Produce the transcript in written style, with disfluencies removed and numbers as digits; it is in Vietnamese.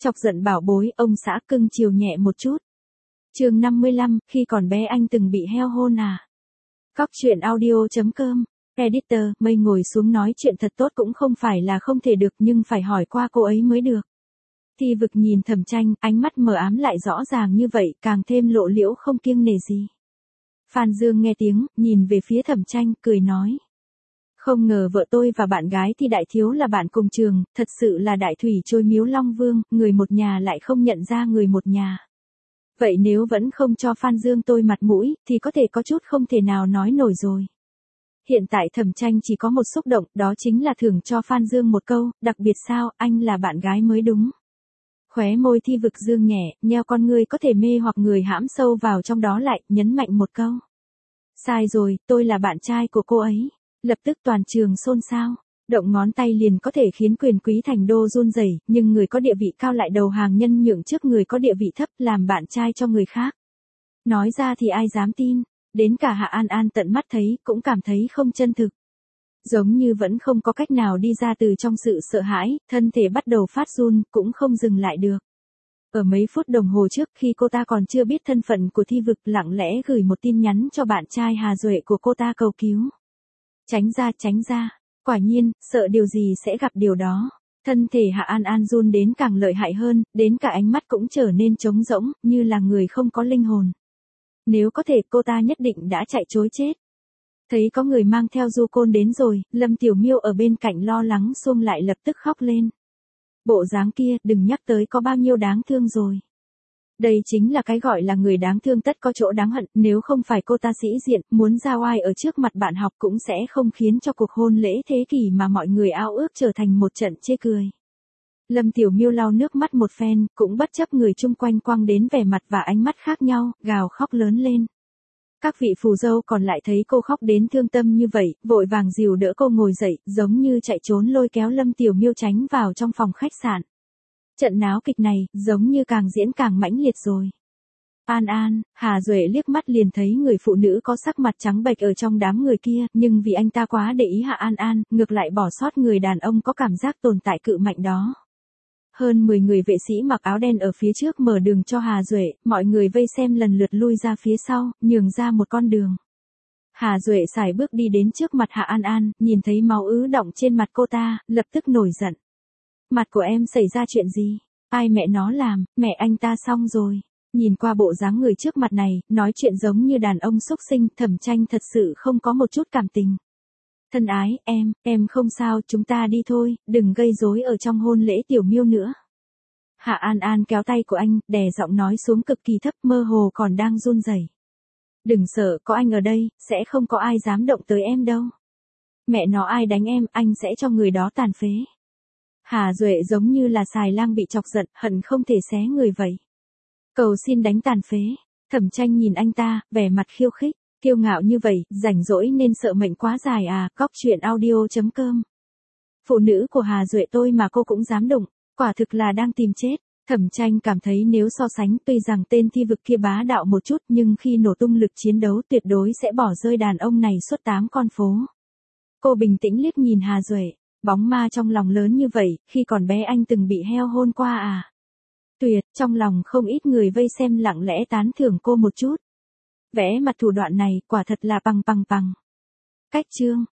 Chọc giận bảo bối, ông xã cưng chiều nhẹ một chút. Chương 55, khi còn bé anh từng bị heo hôn à? Góc truyện audio.com. Editor, Mây ngồi xuống nói chuyện thật tốt cũng không phải là không thể được nhưng phải hỏi qua cô ấy mới được. Thi Vực nhìn Thẩm Tranh, ánh mắt mờ ám lại rõ ràng như vậy, càng thêm lộ liễu không kiêng nể gì. Phan Dương nghe tiếng, nhìn về phía Thẩm Tranh, cười nói. Không ngờ vợ tôi và bạn gái Thi Đại Thiếu là bạn cùng trường, thật sự là đại thủy trôi miếu Long Vương, người một nhà lại không nhận ra người một nhà. Vậy nếu vẫn không cho Phan Dương tôi mặt mũi, thì có thể có chút không thể nào nói nổi rồi. Hiện tại Thẩm Tranh chỉ có một xúc động, đó chính là thưởng cho Phan Dương một câu, đặc biệt sao, anh là bạn gái mới đúng. Khóe môi Thi Vực dương nhẹ, nheo con ngươi có thể mê hoặc người hãm sâu vào trong đó lại, nhấn mạnh một câu. Sai rồi, tôi là bạn trai của cô ấy. Lập tức toàn trường xôn xao. Động ngón tay liền có thể khiến quyền quý thành đô run rẩy, nhưng người có địa vị cao lại đầu hàng nhân nhượng trước người có địa vị thấp làm bạn trai cho người khác. Nói ra thì ai dám tin, đến cả Hạ An An tận mắt thấy cũng cảm thấy không chân thực. Giống như vẫn không có cách nào đi ra từ trong sự sợ hãi, thân thể bắt đầu phát run, cũng không dừng lại được. Ở mấy phút đồng hồ trước khi cô ta còn chưa biết thân phận của Thi Vực lặng lẽ gửi một tin nhắn cho bạn trai Hà Duệ của cô ta cầu cứu. Tránh ra, quả nhiên, sợ điều gì sẽ gặp điều đó. Thân thể Hạ An An run đến càng lợi hại hơn, đến cả ánh mắt cũng trở nên trống rỗng, như là người không có linh hồn. Nếu có thể cô ta nhất định đã chạy trối chết. Thấy có người mang theo du côn đến rồi, Lâm Tiểu Miêu ở bên cạnh lo lắng xông lại lập tức khóc lên. Bộ dáng kia, đừng nhắc tới có bao nhiêu đáng thương rồi. Đây chính là cái gọi là người đáng thương tất có chỗ đáng hận, nếu không phải cô ta sĩ diện, muốn ra oai ở trước mặt bạn học cũng sẽ không khiến cho cuộc hôn lễ thế kỷ mà mọi người ao ước trở thành một trận chê cười. Lâm Tiểu Miêu lau nước mắt một phen, cũng bất chấp người chung quanh quăng đến vẻ mặt và ánh mắt khác nhau, gào khóc lớn lên. Các vị phù dâu còn lại thấy cô khóc đến thương tâm như vậy, vội vàng dìu đỡ cô ngồi dậy, giống như chạy trốn lôi kéo Lâm Tiểu Miêu tránh vào trong phòng khách sạn. Trận náo kịch này, giống như càng diễn càng mãnh liệt rồi. An An, Hà Duệ liếc mắt liền thấy người phụ nữ có sắc mặt trắng bệch ở trong đám người kia, nhưng vì anh ta quá để ý Hạ An An, ngược lại bỏ sót người đàn ông có cảm giác tồn tại cự mạnh đó. Hơn 10 người vệ sĩ mặc áo đen ở phía trước mở đường cho Hà Duệ, mọi người vây xem lần lượt lui ra phía sau, nhường ra một con đường. Hà Duệ sải bước đi đến trước mặt Hạ An An, nhìn thấy máu ứ đọng trên mặt cô ta, lập tức nổi giận. Mặt của em xảy ra chuyện gì? Ai mẹ nó làm, mẹ anh ta xong rồi. Nhìn qua bộ dáng người trước mặt này, nói chuyện giống như đàn ông xúc sinh, Thẩm Tranh thật sự không có một chút cảm tình. Thân ái, em không sao, chúng ta đi thôi, đừng gây rối ở trong hôn lễ Tiểu Miêu nữa. Hạ An An kéo tay của anh, đè giọng nói xuống cực kỳ thấp, mơ hồ còn đang run rẩy. Đừng sợ, có anh ở đây, sẽ không có ai dám động tới em đâu. Mẹ nó ai đánh em, anh sẽ cho người đó tàn phế. Hà Duệ giống như là xài lang bị chọc giận, hận không thể xé người vậy. Cầu xin đánh tàn phế. Thẩm Tranh nhìn anh ta, vẻ mặt khiêu khích, kiêu ngạo như vậy, rảnh rỗi nên sợ mệnh quá dài à, góc truyện audio.com. Phụ nữ của Hà Duệ tôi mà cô cũng dám đụng, quả thực là đang tìm chết. Thẩm Tranh cảm thấy nếu so sánh tuy rằng tên Thi Vực kia bá đạo một chút nhưng khi nổ tung lực chiến đấu tuyệt đối sẽ bỏ rơi đàn ông này suốt 8 con phố. Cô bình tĩnh liếc nhìn Hà Duệ. Bóng ma trong lòng lớn như vậy, khi còn bé anh từng bị heo hôn qua à? Tuyệt, trong lòng không ít người vây xem lặng lẽ tán thưởng cô một chút. Vẽ mặt thủ đoạn này, quả thật là bằng. Cách chương.